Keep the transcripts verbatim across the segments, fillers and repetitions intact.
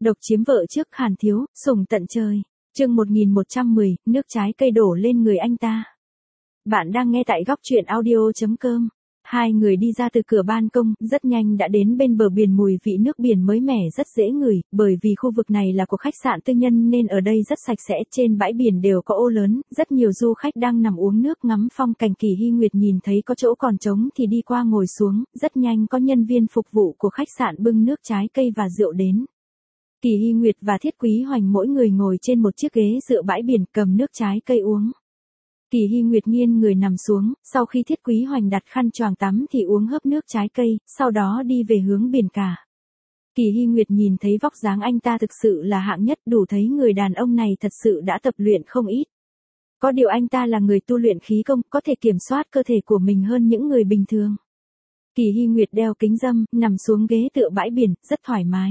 Độc chiếm vợ trước Hàn Thiếu, sủng tận trời. Chương một nghìn một trăm mười, nước trái cây đổ lên người anh ta. Bạn đang nghe tại góc truyện audio chấm com. Hai người đi ra từ cửa ban công, rất nhanh đã đến bên bờ biển, mùi vị nước biển mới mẻ rất dễ ngửi, bởi vì khu vực này là của khách sạn tư nhân nên ở đây rất sạch sẽ, trên bãi biển đều có ô lớn, rất nhiều du khách đang nằm uống nước ngắm phong cảnh. Kỳ Hy Nguyệt nhìn thấy có chỗ còn trống thì đi qua ngồi xuống, rất nhanh có nhân viên phục vụ của khách sạn bưng nước trái cây và rượu đến. Kỳ Hy Nguyệt và Thiết Quý Hoành mỗi người ngồi trên một chiếc ghế dựa bãi biển cầm nước trái cây uống. Kỳ Hy Nguyệt nghiêng người nằm xuống, sau khi Thiết Quý Hoành đặt khăn choàng tắm thì uống hớp nước trái cây, sau đó đi về hướng biển cả. Kỳ Hy Nguyệt nhìn thấy vóc dáng anh ta thực sự là hạng nhất, đủ thấy người đàn ông này thật sự đã tập luyện không ít. Có điều anh ta là người tu luyện khí công, có thể kiểm soát cơ thể của mình hơn những người bình thường. Kỳ Hy Nguyệt đeo kính râm, nằm xuống ghế tựa bãi biển, rất thoải mái.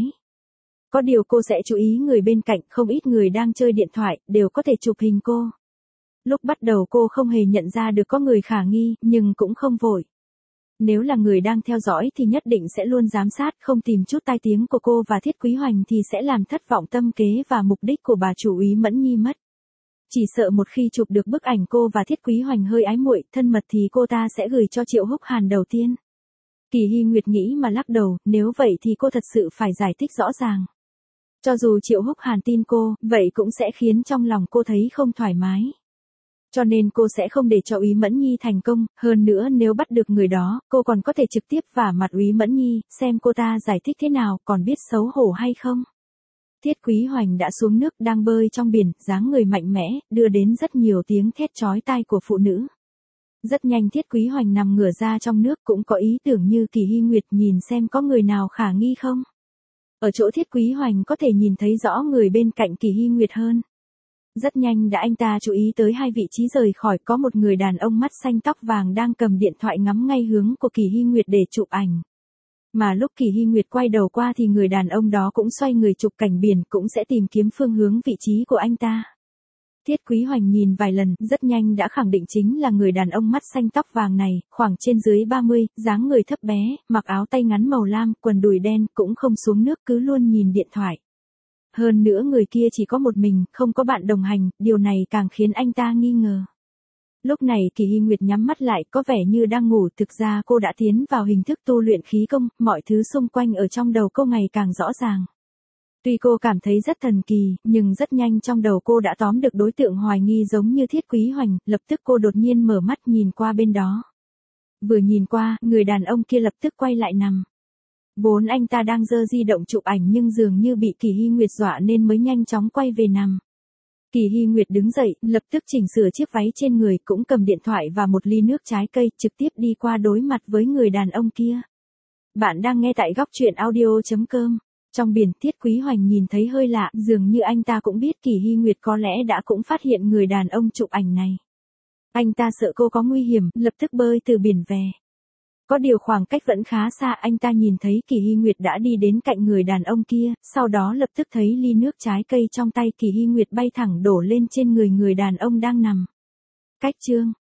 Có điều cô sẽ chú ý người bên cạnh, không ít người đang chơi điện thoại, đều có thể chụp hình cô. Lúc bắt đầu cô không hề nhận ra được có người khả nghi, nhưng cũng không vội. Nếu là người đang theo dõi thì nhất định sẽ luôn giám sát, không tìm chút tai tiếng của cô và Thiết Quý Hoành thì sẽ làm thất vọng tâm kế và mục đích của bà chủ úy Mẫn Nhi mất. Chỉ sợ một khi chụp được bức ảnh cô và Thiết Quý Hoành hơi ái muội, thân mật thì cô ta sẽ gửi cho Triệu Húc Hàn đầu tiên. Kỳ Hy Nguyệt nghĩ mà lắc đầu, nếu vậy thì cô thật sự phải giải thích rõ ràng. Cho dù Triệu Húc Hàn tin cô, vậy cũng sẽ khiến trong lòng cô thấy không thoải mái. Cho nên cô sẽ không để cho úy Mẫn Nhi thành công, hơn nữa nếu bắt được người đó, cô còn có thể trực tiếp vả mặt úy Mẫn Nhi, xem cô ta giải thích thế nào, còn biết xấu hổ hay không. Thiết Quý Hoành đã xuống nước, đang bơi trong biển, dáng người mạnh mẽ, đưa đến rất nhiều tiếng thét chói tai của phụ nữ. Rất nhanh Thiết Quý Hoành nằm ngửa ra trong nước, cũng có ý tưởng như Kỳ Hy Nguyệt, nhìn xem có người nào khả nghi không. Ở chỗ Thiết Quý Hoành có thể nhìn thấy rõ người bên cạnh Kỳ Hy Nguyệt hơn. Rất nhanh đã anh ta chú ý tới hai vị trí rời khỏi, có một người đàn ông mắt xanh tóc vàng đang cầm điện thoại ngắm ngay hướng của Kỳ Hy Nguyệt để chụp ảnh. Mà lúc Kỳ Hy Nguyệt quay đầu qua thì người đàn ông đó cũng xoay người chụp cảnh biển, cũng sẽ tìm kiếm phương hướng vị trí của anh ta. Thiết Quý Hoành nhìn vài lần, rất nhanh đã khẳng định chính là người đàn ông mắt xanh tóc vàng này, khoảng trên dưới ba mươi, dáng người thấp bé, mặc áo tay ngắn màu lam, quần đùi đen, cũng không xuống nước, cứ luôn nhìn điện thoại. Hơn nữa người kia chỉ có một mình, không có bạn đồng hành, điều này càng khiến anh ta nghi ngờ. Lúc này Kỳ Hy Nguyệt nhắm mắt lại, có vẻ như đang ngủ, thực ra cô đã tiến vào hình thức tu luyện khí công, mọi thứ xung quanh ở trong đầu cô ngày càng rõ ràng. Tuy cô cảm thấy rất thần kỳ, nhưng rất nhanh trong đầu cô đã tóm được đối tượng hoài nghi giống như Thiết Quý Hoành, lập tức cô đột nhiên mở mắt nhìn qua bên đó. Vừa nhìn qua, người đàn ông kia lập tức quay lại nằm. Vốn anh ta đang giơ di động chụp ảnh nhưng dường như bị Kỳ Hy Nguyệt dọa nên mới nhanh chóng quay về nằm. Kỳ Hy Nguyệt đứng dậy, lập tức chỉnh sửa chiếc váy trên người, cũng cầm điện thoại và một ly nước trái cây, trực tiếp đi qua đối mặt với người đàn ông kia. Bạn đang nghe tại góc truyện audio chấm com. Trong biển, Thiết Quý Hoành nhìn thấy hơi lạ, dường như anh ta cũng biết Kỳ Hy Nguyệt có lẽ đã cũng phát hiện người đàn ông chụp ảnh này. Anh ta sợ cô có nguy hiểm, lập tức bơi từ biển về. Có điều khoảng cách vẫn khá xa, anh ta nhìn thấy Kỳ Hy Nguyệt đã đi đến cạnh người đàn ông kia, sau đó lập tức thấy ly nước trái cây trong tay Kỳ Hy Nguyệt bay thẳng đổ lên trên người người đàn ông đang nằm. Cách chương